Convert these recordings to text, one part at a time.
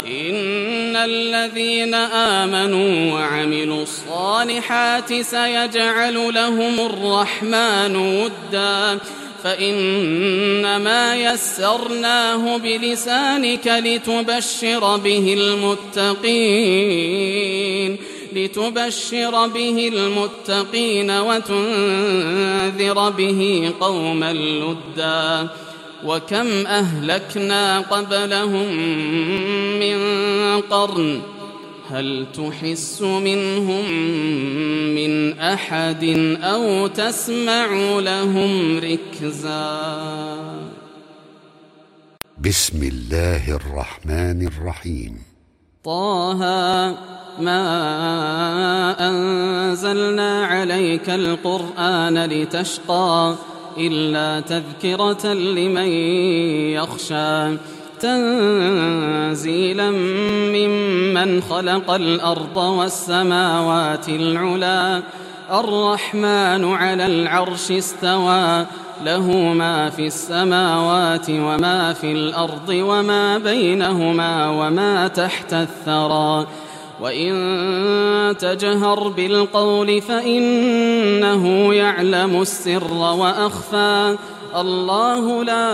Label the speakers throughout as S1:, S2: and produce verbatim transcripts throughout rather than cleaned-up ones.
S1: إن الذين آمنوا وعملوا الصالحات سيجعل لهم الرحمن ودا فإنما يسرناه بلسانك لتبشر به المتقين لتبشر به المتقين وتنذر به قوما لدا وكم أهلكنا قبلهم من قرن هل تحس منهم من أحد أو تسمع لهم ركزا.
S2: بسم الله الرحمن الرحيم.
S1: طه ما أنزلنا عليك القرآن لتشقى إلا تذكرة لمن يخشى تنزيلا ممن خلق الأرض والسماوات العلا الرحمن على العرش استوى له ما في السماوات وما في الأرض وما بينهما وما تحت الثرى وإن تجهر بالقول فإنه يعلم السر وأخفى الله لا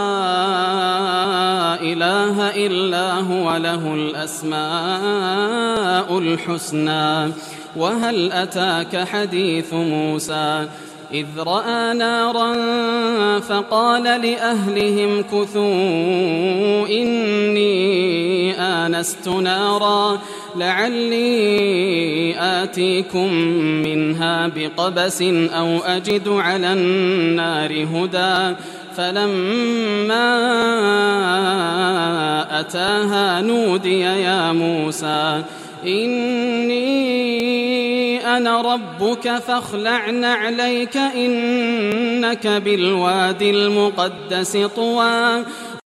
S1: إله إلا هو له الأسماء الحسنى. وهل أتاك حديث موسى إذ رأى نارا فقال لأهلهم كثوا إني آنست نارا لعلي آتيكم منها بقبس أو أجد على النار هدى فلما أتاها نودي يا موسى إني أنا ربك فاخلع نعليك إنك بالوادي المقدس طوى